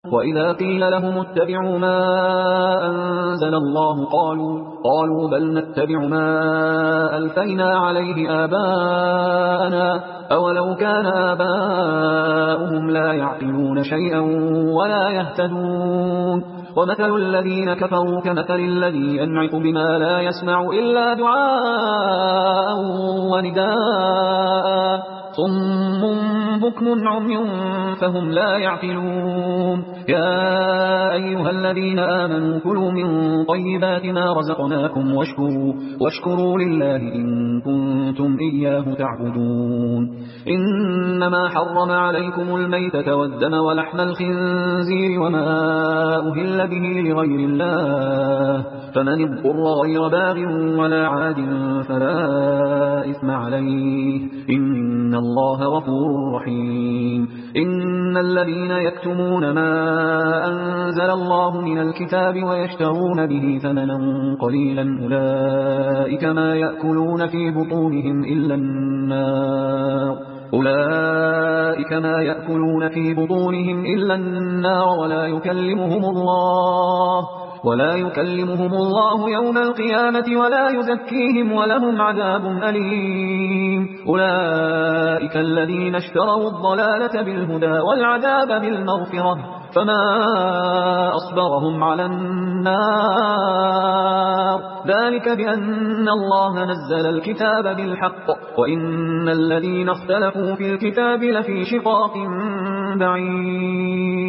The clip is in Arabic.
وإذا قيل لهم اتبعوا ما أنزل الله قالوا بل نتبع ما ألفينا عليه آباءنا أولو كان آباؤهم لا يعقلون شيئا ولا يهتدون ومثل الذين كفروا كمثل الذي ينعق بما لا يسمع إلا دعاء ونداء صم بكم عمي فهم لا يعقلون يا أيها الذين آمنوا كلوا من طيبات ما رزقناكم واشكروا لله إن كنتم إياه تعبدون إنما حرم عليكم الميتة والدم ولحم الخنزير وما أهل به لغير الله فمن اضطر غير باغ ولا عاد فلا إثم عليه إن الله غفور رحيم إن الذين يكتمون ما أنزل الله من الكتاب ويشترون به ثمنا قليلا أولئك ما يأكلون في بطونهم إلا النار ولا يكلمهم الله يوم القيامة ولا يزكيهم ولهم عذاب أليم أولئك الذين اشتروا الضلالة بالهدى والعذاب بالمغفرة فما أصبرهم على النار ذلك بأن الله نزل الكتاب بالحق وإن الذين اختلفوا في الكتاب لفي شقاق بعيد